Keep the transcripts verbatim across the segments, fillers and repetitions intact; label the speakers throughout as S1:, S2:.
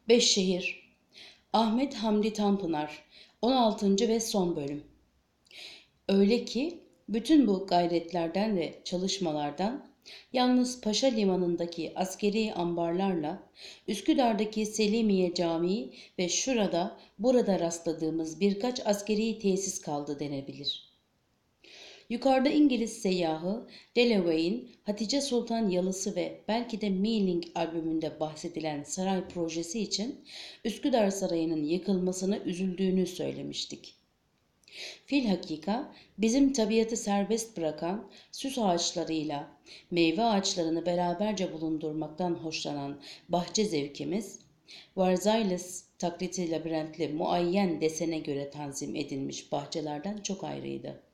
S1: Beş şehir. Ahmet Hamdi Tanpınar. on altıncı ve son bölüm. Öyle ki bütün bu gayretlerden ve çalışmalardan yalnız Paşa Limanı'ndaki askeri ambarlarla Üsküdar'daki Selimiye Camii ve şurada burada rastladığımız birkaç askeri tesis kaldı denebilir. Yukarıda İngiliz seyyahı Delaware'in Hatice Sultan Yalısı ve belki de Mealing albümünde bahsedilen saray projesi için Üsküdar Sarayı'nın yıkılmasına üzüldüğünü söylemiştik. Filhakika bizim tabiatı serbest bırakan süs ağaçlarıyla meyve ağaçlarını beraberce bulundurmaktan hoşlanan bahçe zevkimiz, Varzailles taklidi labirentli muayyen desene göre tanzim edilmiş bahçelerden çok ayrıydı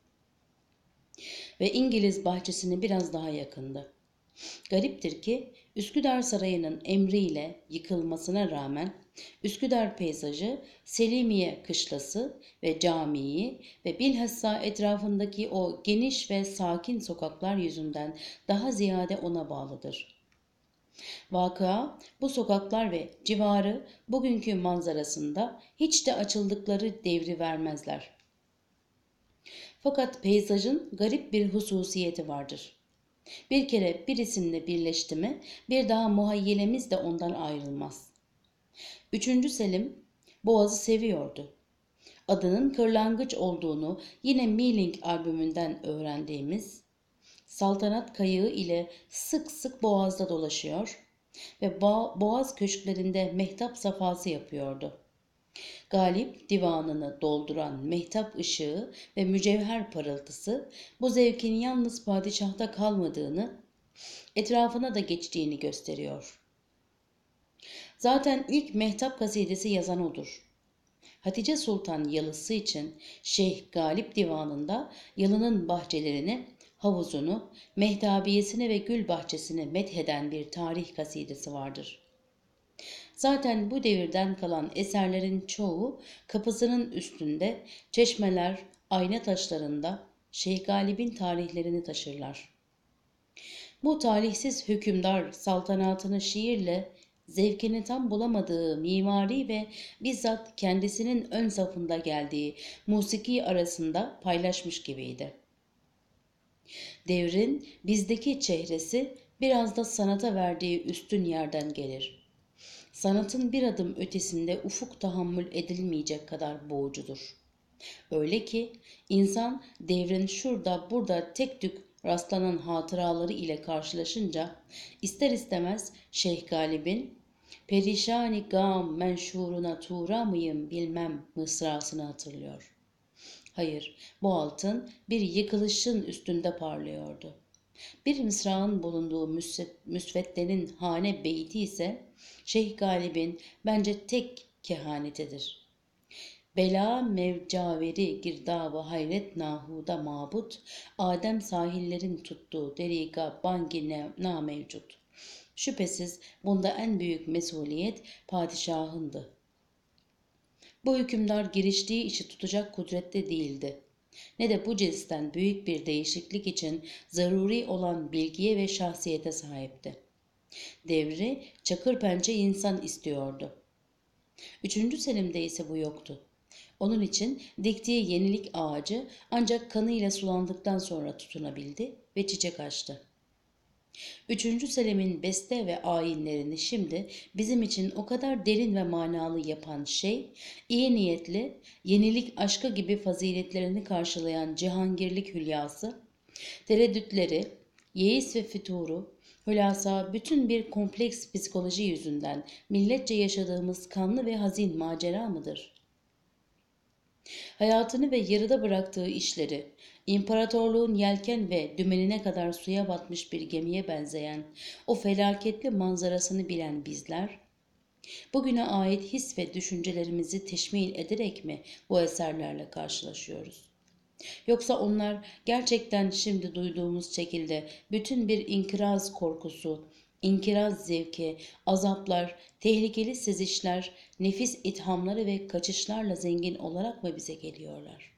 S1: ve İngiliz bahçesine biraz daha yakındı. Gariptir ki Üsküdar Sarayı'nın emriyle yıkılmasına rağmen Üsküdar peyzajı, Selimiye kışlası ve camiyi ve bilhassa etrafındaki o geniş ve sakin sokaklar yüzünden daha ziyade ona bağlıdır. Vakıa bu sokaklar ve civarı bugünkü manzarasında hiç de açıldıkları devri vermezler. Fakat peyzajın garip bir hususiyeti vardır. Bir kere birisinle birleşti mi bir daha muhayyilemiz de ondan ayrılmaz. Üçüncü Selim Boğaz'ı seviyordu. Adının kırlangıç olduğunu yine Mealing albümünden öğrendiğimiz saltanat kayığı ile sık sık Boğaz'da dolaşıyor ve Boğaz köşklerinde mehtap safhası yapıyordu. Galip divanını dolduran mehtap ışığı ve mücevher parıltısı bu zevkin yalnız padişahta kalmadığını, etrafına da geçtiğini gösteriyor. Zaten ilk mehtap kasidesi yazan odur. Hatice Sultan yalısı için Şeyh Galip divanında yalının bahçelerini, havuzunu, mehtabiyesini ve gül bahçesini metheden bir tarih kasidesi vardır. Zaten bu devirden kalan eserlerin çoğu kapısının üstünde çeşmeler, ayna taşlarında Şeyh Galip'in tarihlerini taşırlar. Bu talihsiz hükümdar saltanatını şiirle zevkini tam bulamadığı mimari ve bizzat kendisinin ön safında geldiği musiki arasında paylaşmış gibiydi. Devrin bizdeki çehresi biraz da sanata verdiği üstün yerden gelir. Sanatın bir adım ötesinde ufuk tahammül edilmeyecek kadar boğucudur. Öyle ki insan devrin şurada burada tek tük rastlanan hatıraları ile karşılaşınca ister istemez Şeyh Galip'in "Perişani gam menşuruna tuğra mıyım bilmem" mısrasını hatırlıyor. Hayır, bu altın bir yıkılışın üstünde parlıyordu. Bir mısrağın bulunduğu müsveddenin hane beyti ise Şeyh Galip'in bence tek kehanetidir. Bela mevcaveri girdabı hayret nahuda mabut, Adem sahillerin tuttuğu deriga bangi na mevcut. Şüphesiz bunda en büyük mesuliyet padişahındı. Bu hükümdar giriştiği işi tutacak kudrette değildi. Ne de bu cinsten büyük bir değişiklik için zaruri olan bilgiye ve şahsiyete sahipti. Devri çakır pençe insan istiyordu. Üçüncü Selim'de ise bu yoktu. Onun için diktiği yenilik ağacı ancak kanıyla sulandıktan sonra tutunabildi ve çiçek açtı. Üçüncü Selim'in beste ve ayinlerini şimdi bizim için o kadar derin ve manalı yapan şey, iyi niyetli, yenilik aşkı gibi faziletlerini karşılayan cihangirlik hülyası, tereddütleri, yeis ve füturu, hülasa bütün bir kompleks psikoloji yüzünden milletçe yaşadığımız kanlı ve hazin macera mıdır? Hayatını ve yarıda bıraktığı işleri, imparatorluğun yelken ve dümenine kadar suya batmış bir gemiye benzeyen o felaketli manzarasını bilen bizler, bugüne ait his ve düşüncelerimizi teşmil ederek mi bu eserlerle karşılaşıyoruz? Yoksa onlar gerçekten şimdi duyduğumuz şekilde bütün bir inkiraz korkusu, inkiraz zevki, azaplar, tehlikeli sezişler, nefis ithamları ve kaçışlarla zengin olarak mı bize geliyorlar?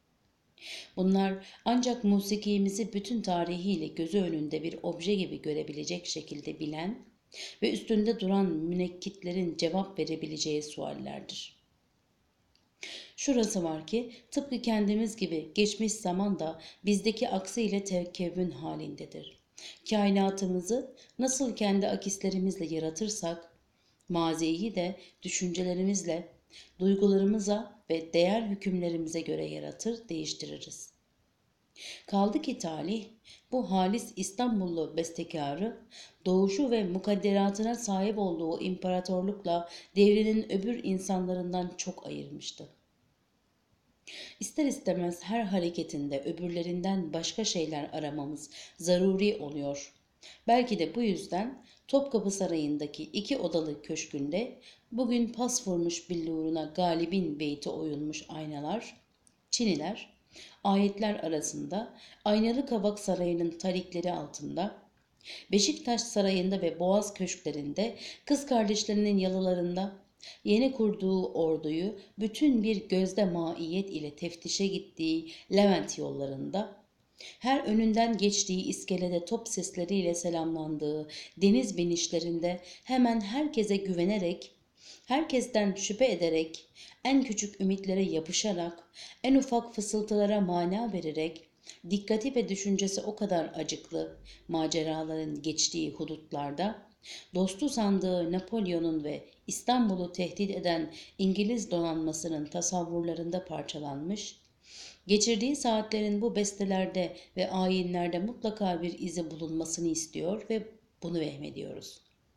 S1: Bunlar ancak musikimizi bütün tarihiyle gözü önünde bir obje gibi görebilecek şekilde bilen, ve üstünde duran münekkitlerin cevap verebileceği suallerdir. Şurası var ki tıpkı kendimiz gibi geçmiş zaman da bizdeki aksiyle tekevvün halindedir. Kainatımızı nasıl kendi akislerimizle yaratırsak, maziyi de düşüncelerimizle, duygularımıza ve değer hükümlerimize göre yaratır, değiştiririz. Kaldı ki talih, bu halis İstanbullu bestekarı, doğuşu ve mukadderatına sahip olduğu imparatorlukla devrinin öbür insanlarından çok ayırmıştı. İster istemez her hareketinde öbürlerinden başka şeyler aramamız zaruri oluyor. Belki de bu yüzden Topkapı Sarayı'ndaki iki odalı köşkünde bugün pas vurmuş billuruna galibin beyti oyulmuş aynalar, çiniler, ayetler arasında, Aynalı Kavak Sarayı'nın tarikleri altında, Beşiktaş Sarayı'nda ve Boğaz köşklerinde, kız kardeşlerinin yalılarında, yeni kurduğu orduyu bütün bir gözde maiyet ile teftişe gittiği Levent yollarında, her önünden geçtiği iskelede top sesleriyle selamlandığı deniz binişlerinde hemen herkese güvenerek, herkesten şüphe ederek, en küçük ümitlere yapışarak, en ufak fısıltılara mana vererek, dikkati ve düşüncesi o kadar acıklı maceraların geçtiği hudutlarda, dostu sandığı Napolyon'un ve İstanbul'u tehdit eden İngiliz donanmasının tasavvurlarında parçalanmış, geçirdiği saatlerin bu bestelerde ve ayinlerde mutlaka bir izi bulunmasını istiyor ve bunu vehmediyoruz.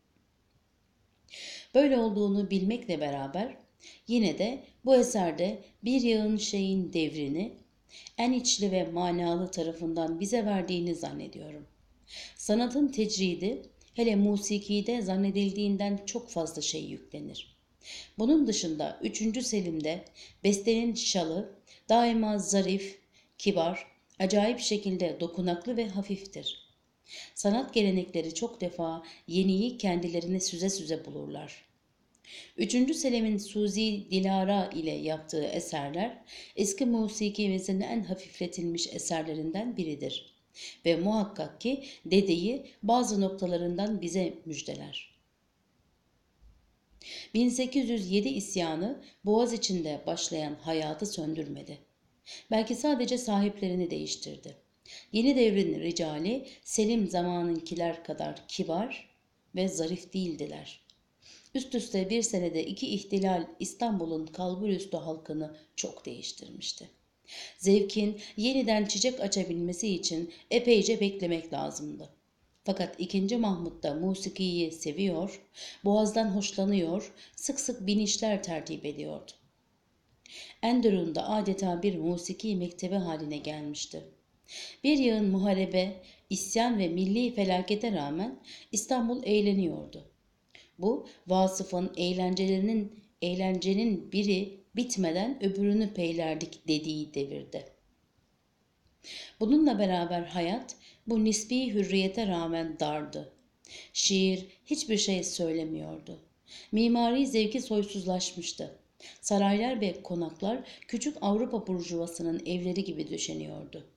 S1: Böyle olduğunu bilmekle beraber yine de bu eserde bir yığın şeyin devrini en içli ve manalı tarafından bize verdiğini zannediyorum. Sanatın tecridi hele musikide zannedildiğinden çok fazla şey yüklenir. Bunun dışında üçüncü Selim'de bestenin şalı daima zarif, kibar, acayip şekilde dokunaklı ve hafiftir. Sanat gelenekleri çok defa yeniyi kendilerine süze süze bulurlar. Üçüncü Selim'in Suzi Dilara ile yaptığı eserler eski musikimizin en hafifletilmiş eserlerinden biridir. Ve muhakkak ki dedeyi bazı noktalarından bize müjdeler. bin sekiz yüz yedi isyanı Boğaz içinde başlayan hayatı söndürmedi. Belki sadece sahiplerini değiştirdi. Yeni devrin ricali Selim zamanınkiler kadar kibar ve zarif değildiler. Üst üste bir senede iki ihtilal İstanbul'un kalburüstü halkını çok değiştirmişti. Zevkin yeniden çiçek açabilmesi için epeyce beklemek lazımdı. Fakat ikinci Mahmut da musikiyi seviyor, boğazdan hoşlanıyor, sık sık binişler tertip ediyordu. Enderun'da adeta bir musiki mektebi haline gelmişti. Bir yığın muharebe, isyan ve milli felakete rağmen İstanbul eğleniyordu. Bu Vasıf'ın eğlencelerinin eğlencenin biri bitmeden öbürünü peylerdik dediği devirde. Bununla beraber hayat bu nispi hürriyete rağmen dardı. Şiir hiçbir şey söylemiyordu. Mimari zevki soysuzlaşmıştı. Saraylar ve konaklar küçük Avrupa burjuvasının evleri gibi döşeniyordu.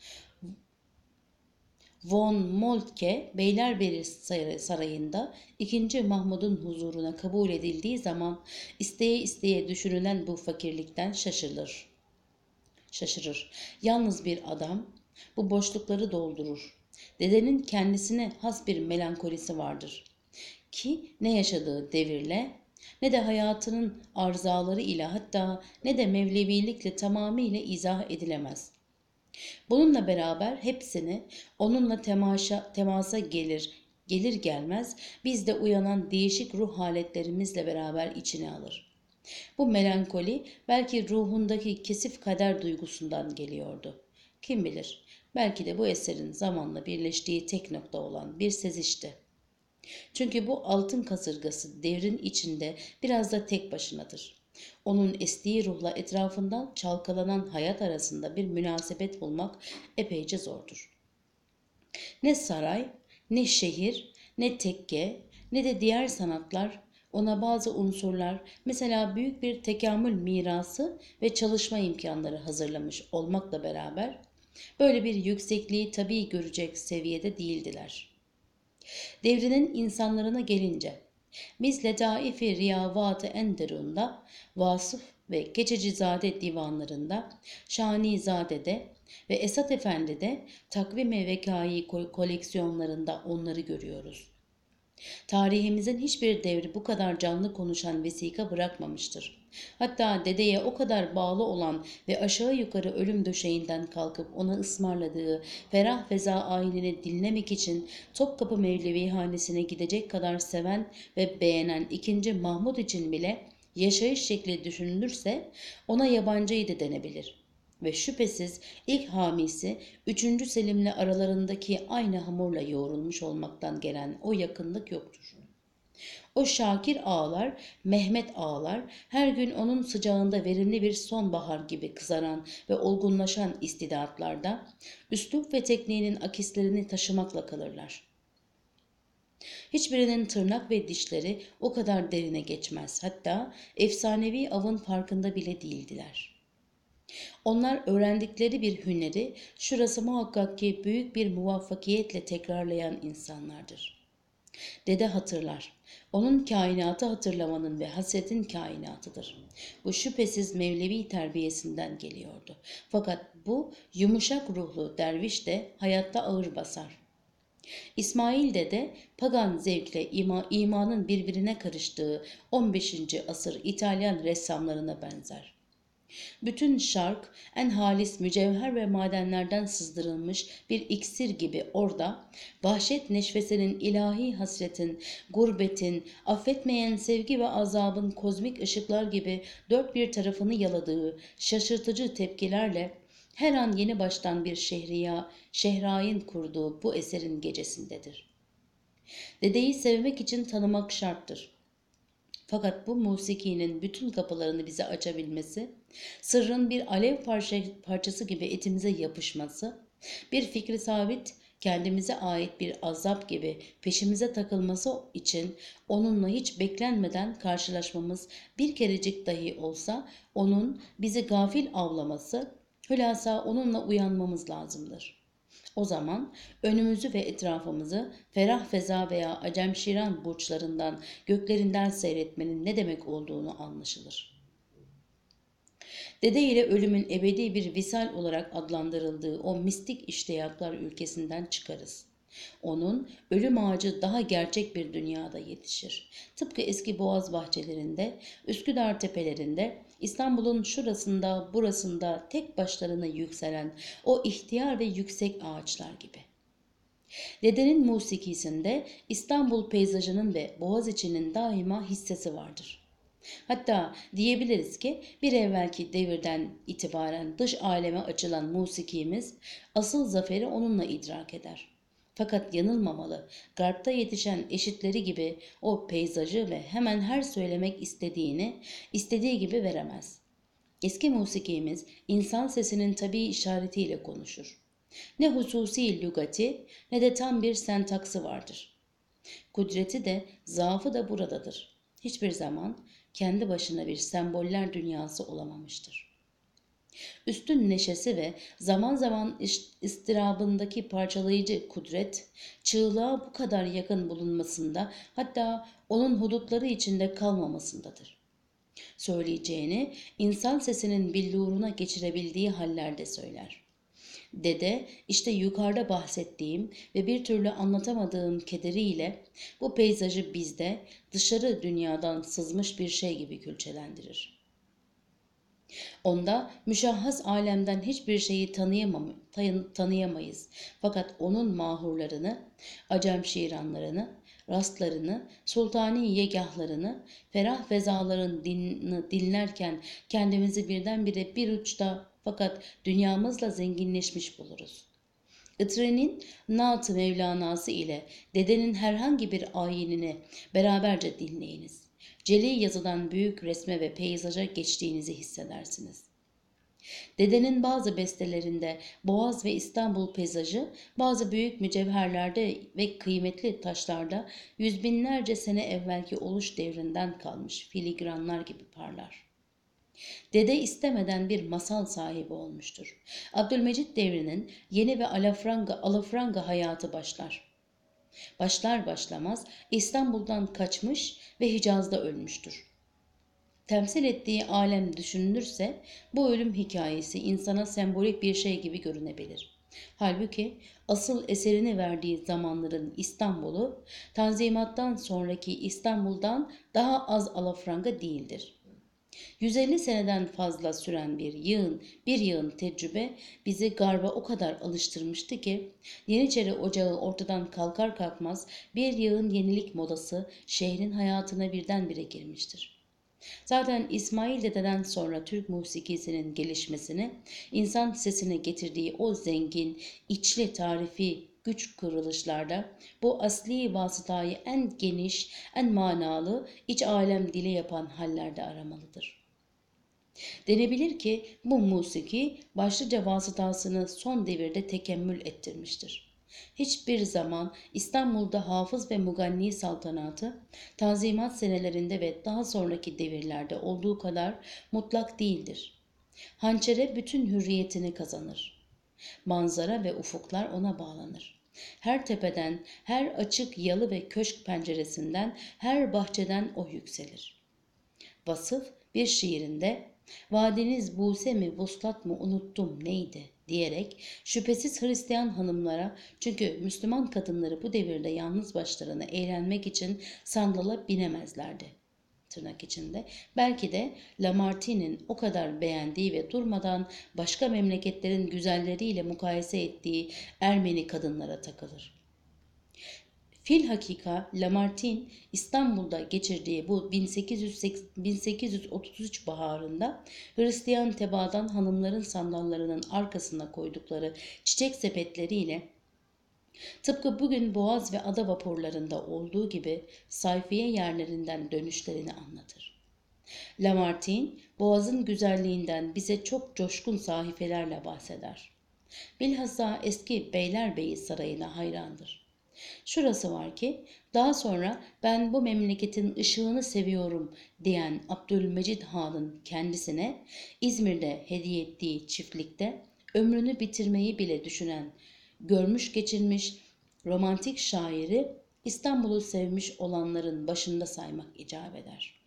S1: Von Moltke Beylerbeyi Sarayı'nda ikinci Mahmud'un huzuruna kabul edildiği zaman isteye isteye düşünülen bu fakirlikten şaşırır. Şaşırır. Yalnız bir adam bu boşlukları doldurur. Dedenin kendisine has bir melankolisi vardır ki ne yaşadığı devirle ne de hayatının arızaları ile hatta ne de Mevlevilikle tamamıyla izah edilemez. Bununla beraber hepsini onunla temaşa, temasa gelir, gelir gelmez bizde uyanan değişik ruh haletlerimizle beraber içine alır. Bu melankoli belki ruhundaki kesif kader duygusundan geliyordu. Kim bilir, belki de bu eserin zamanla birleştiği tek nokta olan bir sezişti. Çünkü bu altın kasırgası devrin içinde biraz da tek başınadır. Onun estiği ruhla etrafından çalkalanan hayat arasında bir münasebet bulmak epeyce zordur. Ne saray, ne şehir, ne tekke, ne de diğer sanatlar ona bazı unsurlar, mesela büyük bir tekamül mirası ve çalışma imkanları hazırlamış olmakla beraber böyle bir yüksekliği tabii görecek seviyede değildiler. Devrinin insanlarına gelince, biz Letaif-i Riyavat-ı Enderun'da, Vasıf ve Keçecizade divanlarında, Şanizade'de ve Esat Efendi'de takvim-i vekai koleksiyonlarında onları görüyoruz. Tarihimizin hiçbir devri bu kadar canlı konuşan vesika bırakmamıştır. Hatta dedeye o kadar bağlı olan ve aşağı yukarı ölüm döşeğinden kalkıp ona ısmarladığı ferah feza ayinini dinlemek için Topkapı Mevlevihanesi'ne gidecek kadar seven ve beğenen ikinci Mahmud için bile yaşayış şekli düşünülürse ona yabancıydı denebilir. Ve şüphesiz ilk hamisi üçüncü Selim'le aralarındaki aynı hamurla yoğrulmuş olmaktan gelen o yakınlık yoktur. O Şakir ağalar, Mehmet ağalar her gün onun sıcağında verimli bir sonbahar gibi kızaran ve olgunlaşan istidatlarda üslup ve tekniğinin akislerini taşımakla kalırlar. Hiçbirinin tırnak ve dişleri o kadar derine geçmez. Hatta efsanevi avın farkında bile değildiler. Onlar öğrendikleri bir hüneri şurası muhakkak ki büyük bir muvaffakiyetle tekrarlayan insanlardır. Dede hatırlar. Onun kainatı hatırlamanın ve hasretin kainatıdır. Bu şüphesiz Mevlevi terbiyesinden geliyordu. Fakat bu yumuşak ruhlu derviş de hayatta ağır basar. İsmail Dede pagan zevkle ima, imanın birbirine karıştığı on beşinci asır İtalyan ressamlarına benzer. Bütün şark en halis mücevher ve madenlerden sızdırılmış bir iksir gibi orada, vahşet neşvesinin, ilahi hasretin, gurbetin, affetmeyen sevgi ve azabın kozmik ışıklar gibi dört bir tarafını yaladığı şaşırtıcı tepkilerle her an yeni baştan bir şehriya, şehrain kurduğu bu eserin gecesindedir. Dedeyi sevmek için tanımak şarttır. Fakat bu musikinin bütün kapılarını bize açabilmesi, sırrın bir alev parça, parçası gibi etimize yapışması, bir fikri sabit, kendimize ait bir azap gibi peşimize takılması için onunla hiç beklenmeden karşılaşmamız bir kerecik dahi olsa onun bizi gafil avlaması, hülasa onunla uyanmamız lazımdır. O zaman önümüzü ve etrafımızı ferah feza veya acemşiran burçlarından, göklerinden seyretmenin ne demek olduğunu anlaşılır. Dede ile ölümün ebedi bir visal olarak adlandırıldığı o mistik iştiyaklar ülkesinden çıkarız. Onun ölüm ağacı daha gerçek bir dünyada yetişir. Tıpkı eski boğaz bahçelerinde, Üsküdar tepelerinde, İstanbul'un şurasında burasında tek başlarına yükselen o ihtiyar ve yüksek ağaçlar gibi. Dedenin musikisinde İstanbul peyzajının ve Boğaziçi'nin daima hissesi vardır. Hatta diyebiliriz ki bir evvelki devirden itibaren dış aleme açılan musikimiz asıl zaferi onunla idrak eder. Fakat yanılmamalı, Garp'ta yetişen eşitleri gibi o peyzajı ve hemen her söylemek istediğini istediği gibi veremez. Eski musikimiz insan sesinin tabii işaretiyle konuşur. Ne hususi lügati ne de tam bir sentaksı vardır. Kudreti de zaafı da buradadır. Hiçbir zaman kendi başına bir semboller dünyası olamamıştır. Üstün neşesi ve zaman zaman istirabındaki parçalayıcı kudret, çığlığa bu kadar yakın bulunmasında, hatta onun hudutları içinde kalmamasındadır. Söyleyeceğini insan sesinin billuruna geçirebildiği hallerde söyler. Dede işte yukarıda bahsettiğim ve bir türlü anlatamadığım kederiyle bu peyzajı bizde dışarı dünyadan sızmış bir şey gibi külçelendirir. Onda müşahhas alemden hiçbir şeyi tanıyamam, tanıyamayız. Fakat onun mahurlarını, acem şiiranlarını, rastlarını, sultani yegahlarını, ferah fezaların dinini dinlerken kendimizi birdenbire bir uçta fakat dünyamızla zenginleşmiş buluruz. Itre'nin Naat-ı Mevlana'sı ile dedenin herhangi bir ayinini beraberce dinleyiniz. Celi yazıdan büyük resme ve peyzaja geçtiğinizi hissedersiniz. Dedenin bazı bestelerinde Boğaz ve İstanbul peyzajı, bazı büyük mücevherlerde ve kıymetli taşlarda yüz binlerce sene evvelki oluş devrinden kalmış filigranlar gibi parlar. Dede istemeden bir masal sahibi olmuştur. Abdülmecit devrinin yeni ve alafranga, alafranga hayatı başlar. Başlar başlamaz İstanbul'dan kaçmış ve Hicaz'da ölmüştür. Temsil ettiği alem düşünülürse bu ölüm hikayesi insana sembolik bir şey gibi görünebilir. Halbuki asıl eserini verdiği zamanların İstanbul'u Tanzimat'tan sonraki İstanbul'dan daha az alafranga değildir. yüz elli seneden fazla süren bir yığın, bir yığın tecrübe bizi garba o kadar alıştırmıştı ki Yeniçeri Ocağı ortadan kalkar kalkmaz bir yığın yenilik modası şehrin hayatına birdenbire girmiştir. Zaten İsmail Dede'den sonra Türk musikisinin gelişmesini, insan sesine getirdiği o zengin, içli tarifi güç kırılışlarda bu asli vasıtayı en geniş, en manalı, iç alem dili yapan hallerde aramalıdır. Denebilir ki bu musiki başlıca vasıtasını son devirde tekemmül ettirmiştir. Hiçbir zaman İstanbul'da hafız ve muganni saltanatı Tanzimat senelerinde ve daha sonraki devirlerde olduğu kadar mutlak değildir. Hançere bütün hürriyetini kazanır. Manzara ve ufuklar ona bağlanır. Her tepeden, her açık yalı ve köşk penceresinden, her bahçeden o yükselir. Vasıf bir şiirinde "Vadiniz Buse mi, vuslat mı unuttum neydi?" diyerek şüphesiz Hristiyan hanımlara, çünkü Müslüman kadınları bu devirde yalnız başlarına eğlenmek için sandala binemezlerdi. Tırnak içinde. Belki de Lamartine'in o kadar beğendiği ve durmadan başka memleketlerin güzelleriyle mukayese ettiği Ermeni kadınlara takılır. Filhakika Lamartine İstanbul'da geçirdiği bu bin sekiz yüz bin sekiz yüz otuz üç baharında Hristiyan tebaadan hanımların sandallarının arkasına koydukları çiçek sepetleriyle tıpkı bugün Boğaz ve ada vapurlarında olduğu gibi sayfiye yerlerinden dönüşlerini anlatır. Lamartine, Boğaz'ın güzelliğinden bize çok coşkun sahifelerle bahseder. Bilhassa eski Beylerbeyi Sarayı'na hayrandır. Şurası var ki daha sonra ben bu memleketin ışığını seviyorum diyen Abdülmecid Han'ın kendisine İzmir'de hediye ettiği çiftlikte ömrünü bitirmeyi bile düşünen, görmüş geçirmiş romantik şairi İstanbul'u sevmiş olanların başında saymak icap eder.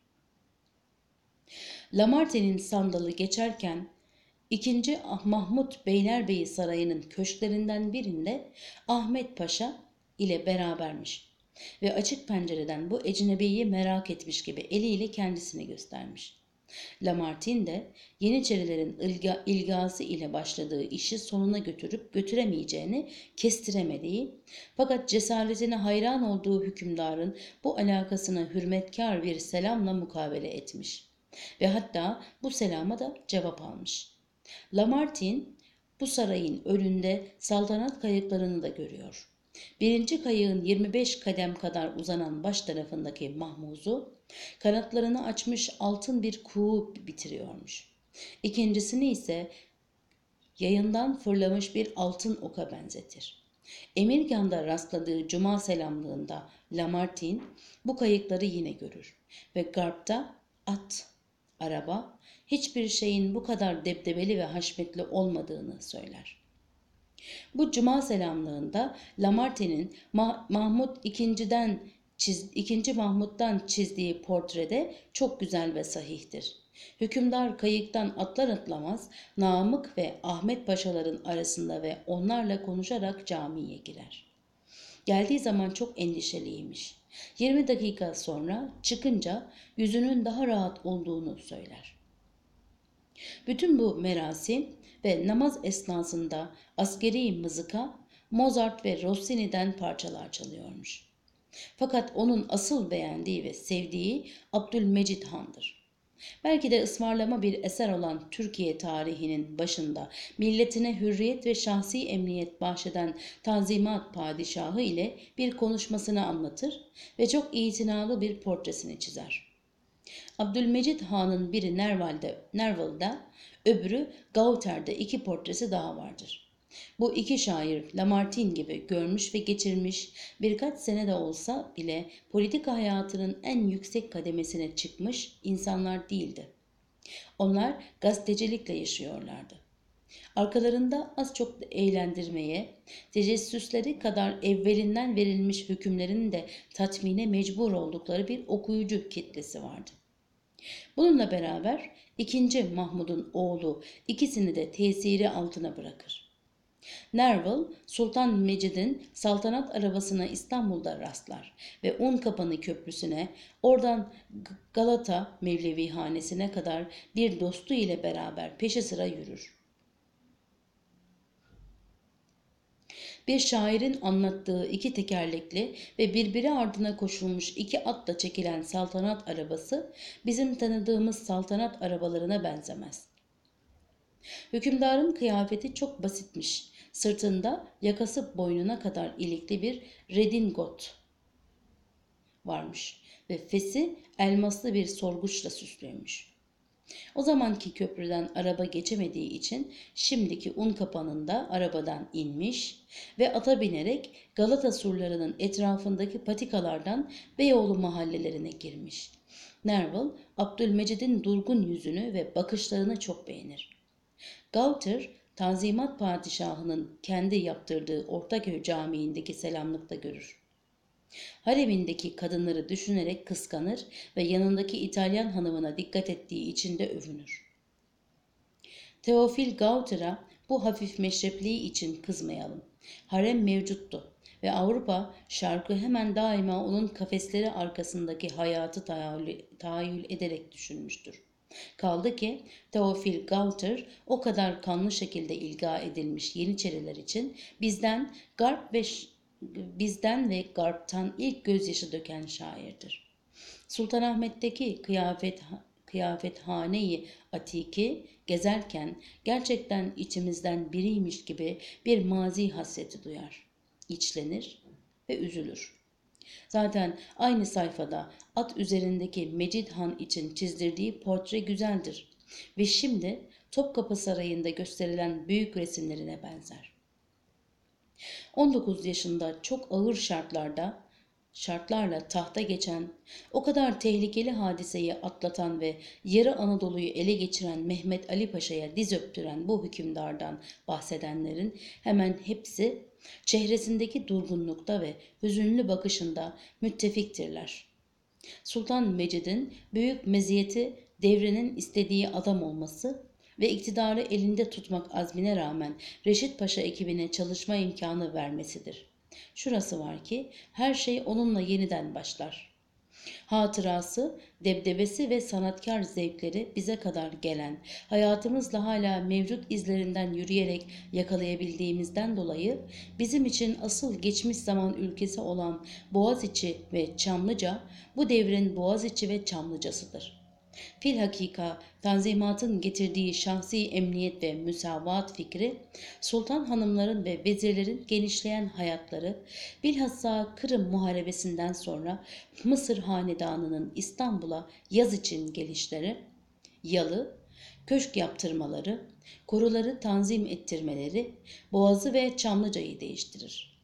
S1: Lamartine'in sandalı geçerken ikinci Mahmut Beylerbeyi Sarayı'nın köşklerinden birinde Ahmet Paşa ile berabermiş ve açık pencereden bu ecnebiyi merak etmiş gibi eliyle kendisini göstermiş. Lamartine de Yeniçerilerin ilga, ilgası ile başladığı işi sonuna götürüp götüremeyeceğini kestiremediği, fakat cesaretine hayran olduğu hükümdarın bu alakasına hürmetkar bir selamla mukabele etmiş ve hatta bu selama da cevap almış. Lamartine bu sarayın önünde saltanat kayıklarını da görüyor. Birinci kayığın yirmi beş kadem kadar uzanan baş tarafındaki mahmuzu kanatlarını açmış altın bir kuğu bitiriyormuş. İkincisini ise yayından fırlamış bir altın oka benzetir. Emirgan'da rastladığı cuma selamlığında Lamartine bu kayıkları yine görür ve garpta at, araba, hiçbir şeyin bu kadar debdebeli ve haşmetli olmadığını söyler. Bu cuma selamlığında Lamartine'in Mah- Mahmut ikinciden çiz, ikinci Mahmut'tan çizdiği portrede çok güzel ve sahihtir. Hükümdar kayıktan atlar atlamaz Namık ve Ahmet Paşaların arasında ve onlarla konuşarak camiye girer. Geldiği zaman çok endişeliymiş. yirmi dakika sonra çıkınca yüzünün daha rahat olduğunu söyler. Bütün bu merasim ve namaz esnasında askeri mızıka Mozart ve Rossini'den parçalar çalıyormuş. Fakat onun asıl beğendiği ve sevdiği Abdülmecid Han'dır. Belki de ısmarlama bir eser olan Türkiye tarihinin başında milletine hürriyet ve şahsi emniyet bahşeden Tanzimat Padişahı ile bir konuşmasını anlatır ve çok itinalı bir portresini çizer. Abdülmecid Han'ın biri Nerval'de, Nerval'da, öbürü Gauter'de iki portresi daha vardır. Bu iki şair Lamartine gibi görmüş ve geçirmiş, birkaç sene de olsa bile politika hayatının en yüksek kademesine çıkmış insanlar değildi. Onlar gazetecilikle yaşıyorlardı. Arkalarında az çok eğlendirmeye, tecessüsleri kadar evvelinden verilmiş hükümlerin de tatmine mecbur oldukları bir okuyucu kitlesi vardı. Bununla beraber ikinci Mahmud'un oğlu ikisini de tesiri altına bırakır. Nerval, Sultan Mecid'in saltanat arabasına İstanbul'da rastlar ve Unkapanı Köprüsü'ne, oradan Galata Mevlevihanesi'ne kadar bir dostu ile beraber peşi sıra yürür. Bir şairin anlattığı iki tekerlekli ve birbiri ardına koşulmuş iki atla çekilen saltanat arabası bizim tanıdığımız saltanat arabalarına benzemez. Hükümdarın kıyafeti çok basitmiş. Sırtında yakası boynuna kadar ilikli bir redingot varmış ve fesi elmaslı bir sorguçla süslüymüş. O zamanki köprüden araba geçemediği için şimdiki Unkapanı'nda arabadan inmiş ve ata binerek Galata surlarının etrafındaki patikalardan Beyoğlu mahallelerine girmiş. Nerval, Abdülmecid'in durgun yüzünü ve bakışlarını çok beğenir. Gauter, Tanzimat Padişahı'nın kendi yaptırdığı Ortaköy Camii'ndeki selamlıkta görür. Haremindeki kadınları düşünerek kıskanır ve yanındaki İtalyan hanımına dikkat ettiği için de övünür. Teofil Gauter'a bu hafif meşrepliği için kızmayalım. Harem mevcuttu ve Avrupa şarkı hemen daima onun kafesleri arkasındaki hayatı tahayyül, tahayyül ederek düşünmüştür. Kaldı ki Teofil Gauter o kadar kanlı şekilde ilga edilmiş Yeniçeriler için bizden Garp ve bizden ve Garp'tan ilk gözyaşı döken şairdir. Sultanahmet'teki kıyafet kıyafethane-i Atiki gezerken gerçekten içimizden biriymiş gibi bir mazi hasreti duyar, içlenir ve üzülür. Zaten aynı sayfada at üzerindeki Mecid Han için çizdirdiği portre güzeldir ve şimdi Topkapı Sarayı'nda gösterilen büyük resimlerine benzer. on dokuz yaşında çok ağır şartlarda şartlarla tahta geçen, o kadar tehlikeli hadiseyi atlatan ve yarı Anadolu'yu ele geçiren Mehmet Ali Paşa'ya diz öptüren bu hükümdardan bahsedenlerin hemen hepsi çehresindeki durgunlukta ve hüzünlü bakışında müttefiktirler. Sultan Mecid'in büyük meziyeti devrinin istediği adam olması ve iktidarı elinde tutmak azmine rağmen Reşit Paşa ekibine çalışma imkanı vermesidir. Şurası var ki her şey onunla yeniden başlar. Hatırası, debdebesi ve sanatkar zevkleri bize kadar gelen, hayatımızla hala mevcut izlerinden yürüyerek yakalayabildiğimizden dolayı bizim için asıl geçmiş zaman ülkesi olan Boğaziçi ve Çamlıca bu devrin Boğaziçi ve Çamlıcasıdır. Filhakika Tanzimat'ın getirdiği şahsi emniyet ve müsavat fikri, sultan hanımların ve vezirlerin genişleyen hayatları, bilhassa Kırım Muharebesi'nden sonra Mısır Hanedanı'nın İstanbul'a yaz için gelişleri, yalı, köşk yaptırmaları, koruları tanzim ettirmeleri, Boğazı ve Çamlıca'yı değiştirir.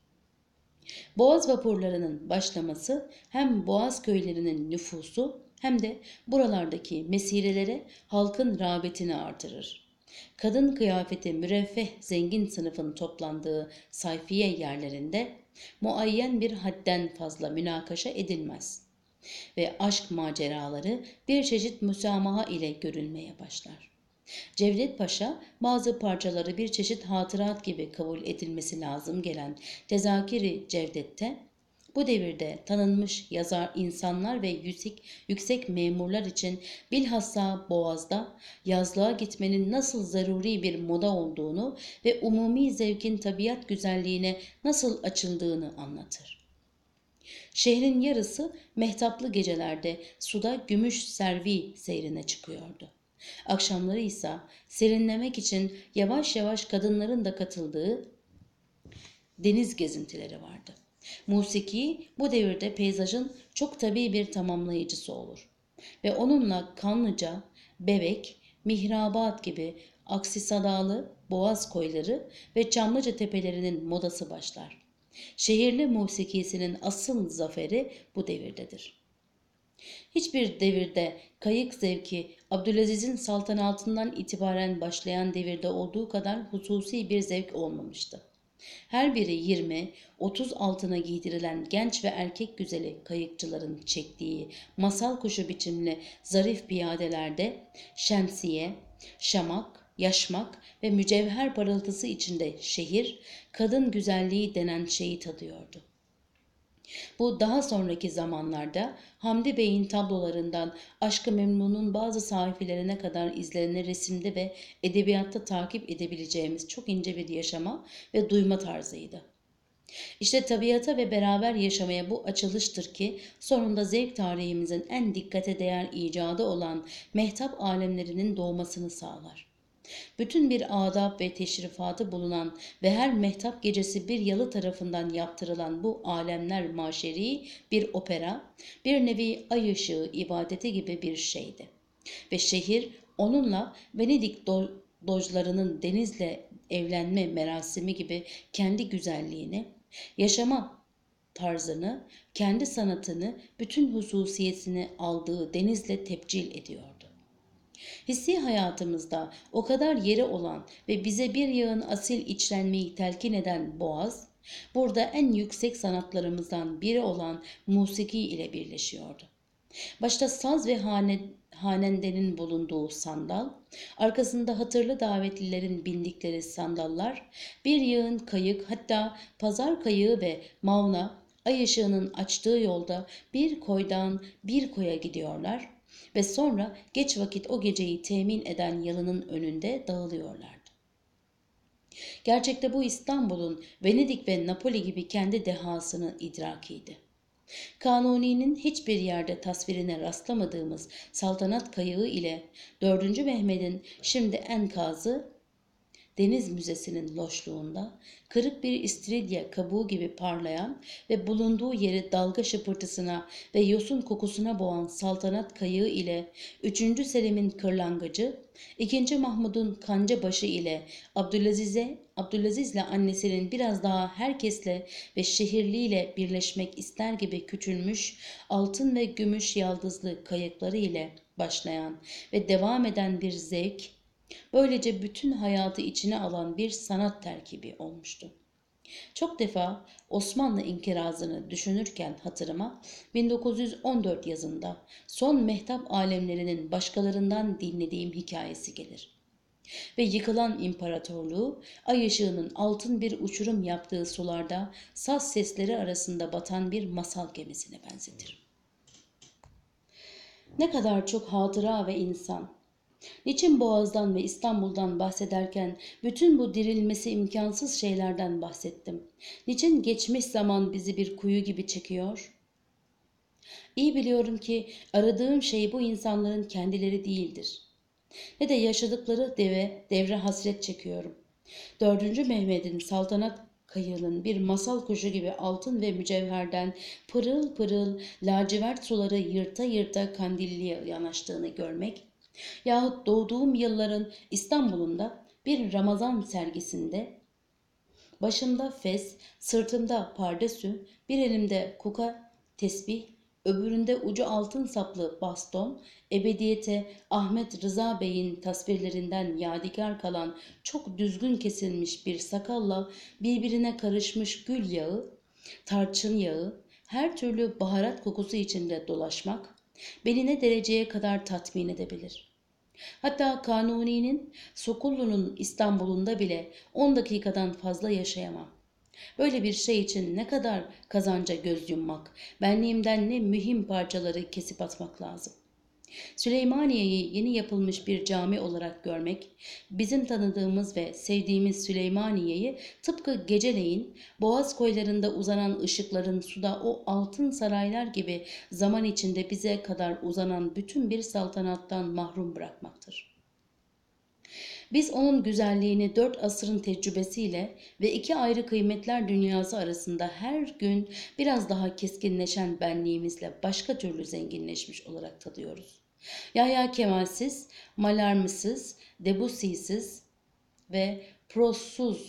S1: Boğaz vapurlarının başlaması hem Boğaz köylerinin nüfusu hem de buralardaki mesirelere halkın rağbetini artırır. Kadın kıyafeti müreffeh zengin sınıfın toplandığı sayfiye yerlerinde muayyen bir hadden fazla münakaşa edilmez ve aşk maceraları bir çeşit müsamaha ile görülmeye başlar. Cevdet Paşa bazı parçaları bir çeşit hatırat gibi kabul edilmesi lazım gelen Tezakiri Cevdet'te bu devirde tanınmış yazar insanlar ve yüksek, yüksek memurlar için bilhassa Boğaz'da yazlığa gitmenin nasıl zaruri bir moda olduğunu ve umumi zevkin tabiat güzelliğine nasıl açıldığını anlatır. Şehrin yarısı mehtaplı gecelerde suda gümüş servi seyrine çıkıyordu. Akşamları ise serinlemek için yavaş yavaş kadınların da katıldığı deniz gezintileri vardı. Musiki bu devirde peyzajın çok tabii bir tamamlayıcısı olur. Ve onunla Kanlıca, Bebek, Mihrabat gibi Aksisadalı, Boğaz koyları ve Çamlıca tepelerinin modası başlar. Şehirli musikisinin asıl zaferi bu devirdedir. Hiçbir devirde kayık zevki Abdülaziz'in saltanatından itibaren başlayan devirde olduğu kadar hususi bir zevk olmamıştı. Her biri yirmi otuz altına giydirilen genç ve erkek güzeli kayıkçıların çektiği masal kuşu biçimli zarif piyadelerde şemsiye, şamak, yaşmak ve mücevher parıltısı içinde şehir, kadın güzelliği denen şeyi tadıyordu. Bu daha sonraki zamanlarda Hamdi Bey'in tablolarından Aşk-ı Memnun'un bazı sayfelerine kadar izlenene resimde ve edebiyatta takip edebileceğimiz çok ince bir yaşama ve duyma tarzıydı. İşte tabiata ve beraber yaşamaya bu açılıştır ki sonunda zevk tarihimizin en dikkate değer icadı olan mehtap alemlerinin doğmasını sağlar. Bütün bir adab ve teşrifatı bulunan ve her mehtap gecesi bir yalı tarafından yaptırılan bu alemler maşeri bir opera, bir nevi ay ışığı ibadeti gibi bir şeydi. Ve şehir onunla Venedik do- dojlarının denizle evlenme merasimi gibi kendi güzelliğini, yaşama tarzını, kendi sanatını, bütün hususiyetini aldığı denizle tebcil ediyordu. Hissi hayatımızda o kadar yeri olan ve bize bir yığın asil içlenmeyi telkin eden boğaz, burada en yüksek sanatlarımızdan biri olan musiki ile birleşiyordu. Başta saz ve hane, hanendenin bulunduğu sandal, arkasında hatırlı davetlilerin bindikleri sandallar, bir yığın kayık, hatta pazar kayığı ve mavna ay ışığının açtığı yolda bir koydan bir koya gidiyorlar ve sonra geç vakit o geceyi temin eden yalının önünde dağılıyorlardı. Gerçekte bu İstanbul'un Venedik ve Napoli gibi kendi dehasını idrakiydi. Kanuni'nin hiçbir yerde tasvirine rastlamadığımız saltanat kayığı ile dördüncü Mehmet'in şimdi enkazı Deniz Müzesi'nin loşluğunda kırık bir istiridye kabuğu gibi parlayan ve bulunduğu yeri dalga şıpırtısına ve yosun kokusuna boğan saltanat kayığı ile üçüncü Selim'in kırlangıcı, ikinci Mahmud'un kanca başı ile Abdülaziz'e, Abdülaziz'le annesinin biraz daha herkesle ve şehirliyle birleşmek ister gibi küçülmüş altın ve gümüş yaldızlı kayıkları ile başlayan ve devam eden bir zevk, böylece bütün hayatı içine alan bir sanat terkibi olmuştu. Çok defa Osmanlı inkirazını düşünürken hatırıma bin dokuz yüz on dört yazında son mehtap alemlerinin başkalarından dinlediğim hikayesi gelir. Ve yıkılan imparatorluğu ay ışığının altın bir uçurum yaptığı sularda saz sesleri arasında batan bir masal gemisine benzetirim. Ne kadar çok hatıra ve insan, niçin Boğaz'dan ve İstanbul'dan bahsederken bütün bu dirilmesi imkansız şeylerden bahsettim? Niçin geçmiş zaman bizi bir kuyu gibi çekiyor? İyi biliyorum ki aradığım şey bu insanların kendileri değildir. Ne de yaşadıkları deve, devre hasret çekiyorum. Dördüncü Mehmet'in saltanat kayığının bir masal kuşu gibi altın ve mücevherden pırıl pırıl lacivert suları yırta yırta Kandilli'ye yanaştığını görmek, yahut doğduğum yılların İstanbul'unda bir Ramazan sergisinde başımda fes, sırtımda pardesü, bir elimde kuka tesbih, öbüründe ucu altın saplı baston, ebediyete Ahmet Rıza Bey'in tasvirlerinden yadigar kalan çok düzgün kesilmiş bir sakalla birbirine karışmış gül yağı, tarçın yağı, her türlü baharat kokusu içinde dolaşmak beni ne dereceye kadar tatmin edebilir? Hatta Kanuni'nin Sokullu'nun İstanbul'unda bile on dakikadan fazla yaşayamam. Böyle bir şey için ne kadar kazanca göz yummak, benliğimden ne mühim parçaları kesip atmak lazım. Süleymaniye'yi yeni yapılmış bir cami olarak görmek, bizim tanıdığımız ve sevdiğimiz Süleymaniye'yi tıpkı geceleyin boğaz koylarında uzanan ışıkların suda o altın saraylar gibi zaman içinde bize kadar uzanan bütün bir saltanattan mahrum bırakmaktır. Biz onun güzelliğini dört asırın tecrübesiyle ve iki ayrı kıymetler dünyası arasında her gün biraz daha keskinleşen benliğimizle başka türlü zenginleşmiş olarak tadıyoruz. Yahya Kemal'siz, Malarmı'sız, Debussy'siz ve Prost'suz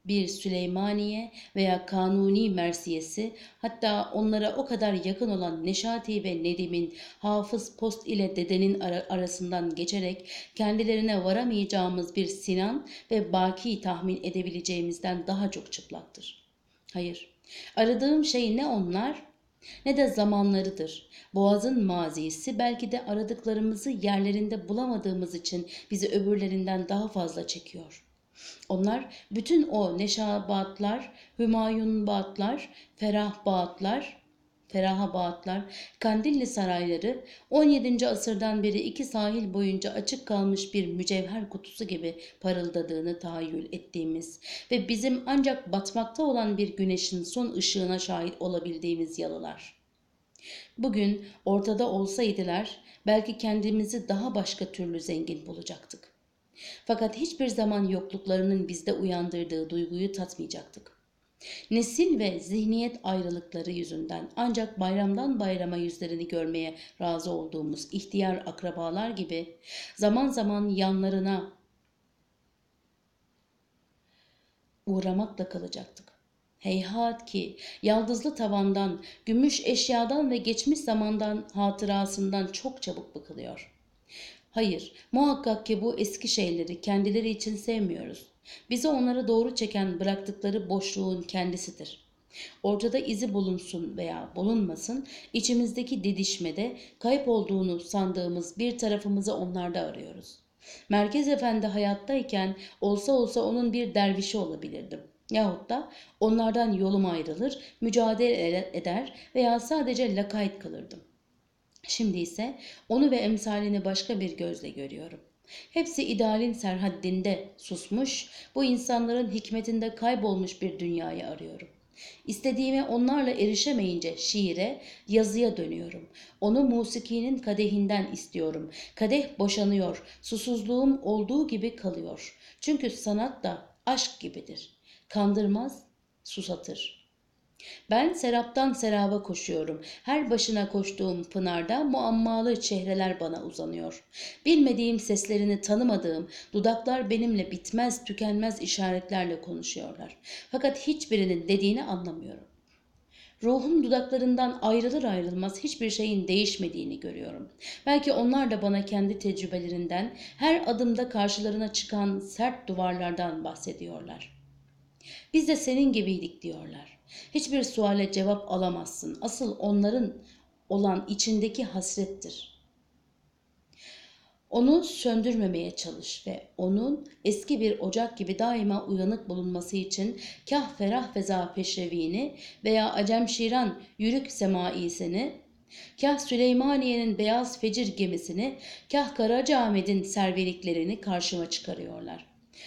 S1: bir Süleymaniye veya Kanuni mersiyesi, hatta onlara o kadar yakın olan Neşati ve Nedim'in Hafız Post ile dedenin ara arasından geçerek kendilerine varamayacağımız bir Sinan ve Baki tahmin edebileceğimizden daha çok çıplaktır. Hayır, aradığım şey ne onlar ne de zamanlarıdır. Boğaz'ın mazisi belki de aradıklarımızı yerlerinde bulamadığımız için bizi öbürlerinden daha fazla çekiyor. Onlar bütün o Neşabatlar, Hümayunbatlar, Ferahbatlar, Ferahabatlar, Kandilli sarayları on yedinci asırdan beri iki sahil boyunca açık kalmış bir mücevher kutusu gibi parıldadığını tahayyül ettiğimiz ve bizim ancak batmakta olan bir güneşin son ışığına şahit olabildiğimiz yalılar. Bugün ortada olsaydılar belki kendimizi daha başka türlü zengin bulacaktık. Fakat hiçbir zaman yokluklarının bizde uyandırdığı duyguyu tatmayacaktık. Nesil ve zihniyet ayrılıkları yüzünden ancak bayramdan bayrama yüzlerini görmeye razı olduğumuz ihtiyar akrabalar gibi zaman zaman yanlarına uğramakla kalacaktık. Heyhat ki yaldızlı tavandan, gümüş eşyadan ve geçmiş zamandan hatırasından çok çabuk bıkılıyor. Hayır, muhakkak ki bu eski şeyleri kendileri için sevmiyoruz. Bizi onlara doğru çeken bıraktıkları boşluğun kendisidir. Ortada izi bulunsun veya bulunmasın, içimizdeki didişmede kayıp olduğunu sandığımız bir tarafımızı onlarda arıyoruz. Merkez Efendi hayattayken olsa olsa onun bir dervişi olabilirdim. Yahut da onlardan yolum ayrılır, mücadele eder veya sadece lakayt kalırdım. Şimdi ise onu ve emsalini başka bir gözle görüyorum. Hepsi idealin serhaddinde susmuş, bu insanların hikmetinde kaybolmuş bir dünyayı arıyorum. İstediğime onlarla erişemeyince şiire, yazıya dönüyorum. Onu musikinin kadehinden istiyorum. Kadeh boşanıyor, susuzluğum olduğu gibi kalıyor. Çünkü sanat da aşk gibidir. Kandırmaz, susatır. Ben seraptan seraba koşuyorum. Her başına koştuğum pınarda muammalı çehreler bana uzanıyor. Bilmediğim, seslerini tanımadığım dudaklar benimle bitmez tükenmez işaretlerle konuşuyorlar. Fakat hiçbirinin dediğini anlamıyorum. Ruhum dudaklarından ayrılır ayrılmaz hiçbir şeyin değişmediğini görüyorum. Belki onlar da bana kendi tecrübelerinden, her adımda karşılarına çıkan sert duvarlardan bahsediyorlar. Biz de senin gibiydik diyorlar. Hiçbir suale cevap alamazsın. Asıl onların olan içindeki hasrettir. Onu söndürmemeye çalış ve onun eski bir ocak gibi daima uyanık bulunması için kah ferah feza peşrevini veya Acem Şiran yürük semaisini, kah Süleymaniye'nin beyaz fecir gemisini, kah Karacaahmet'in serveliklerini karşıma çıkarıyorlar.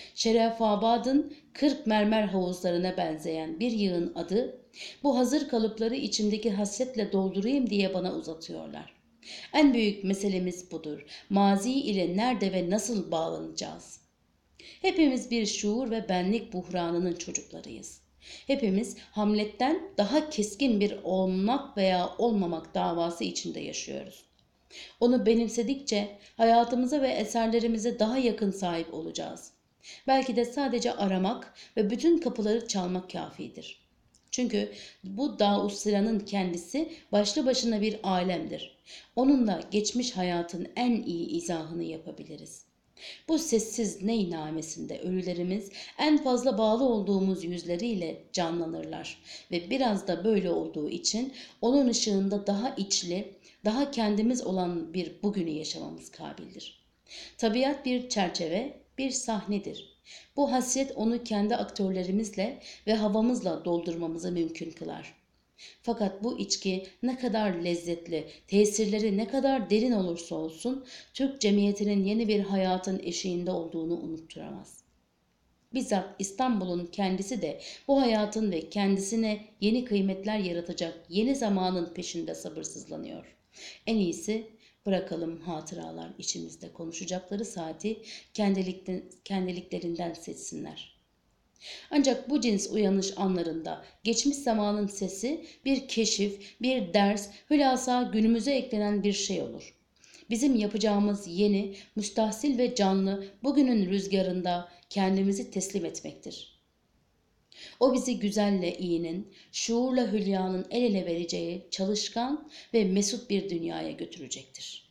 S1: Şerefabad'ın kırk mermer havuzlarına benzeyen bir yığın adı, bu hazır kalıpları içimdeki hasretle doldurayım diye bana uzatıyorlar. En büyük meselemiz budur. Mazi ile nerede ve nasıl bağlanacağız? Hepimiz bir şuur ve benlik buhranının çocuklarıyız. Hepimiz Hamlet'ten daha keskin bir olmak veya olmamak davası içinde yaşıyoruz. Onu benimsedikçe hayatımıza ve eserlerimize daha yakın sahip olacağız. Belki de sadece aramak ve bütün kapıları çalmak kafidir. Çünkü bu Daussila'nın kendisi başlı başına bir alemdir. Onunla geçmiş hayatın en iyi izahını yapabiliriz. Bu sessiz neynamesinde ölülerimiz en fazla bağlı olduğumuz yüzleriyle canlanırlar ve biraz da böyle olduğu için onun ışığında daha içli, daha kendimiz olan bir bugünü yaşamamız kabildir. Tabiat bir çerçeve, bir sahnedir. Bu hasret onu kendi aktörlerimizle ve havamızla doldurmamızı mümkün kılar. Fakat bu içki ne kadar lezzetli, tesirleri ne kadar derin olursa olsun Türk cemiyetinin yeni bir hayatın eşiğinde olduğunu unutturamaz. Bizzat İstanbul'un kendisi de bu hayatın ve kendisine yeni kıymetler yaratacak yeni zamanın peşinde sabırsızlanıyor. En iyisi bırakalım hatıralar içimizde konuşacakları saati kendiliklerinden seçsinler. Ancak bu cins uyanış anlarında geçmiş zamanın sesi bir keşif, bir ders, hülasa günümüze eklenen bir şey olur. Bizim yapacağımız yeni, müstahsil ve canlı bugünün rüzgarında kendimizi teslim etmektir. O bizi güzelle iyinin, şuurla hülyanın el ele vereceği çalışkan ve mesut bir dünyaya götürecektir.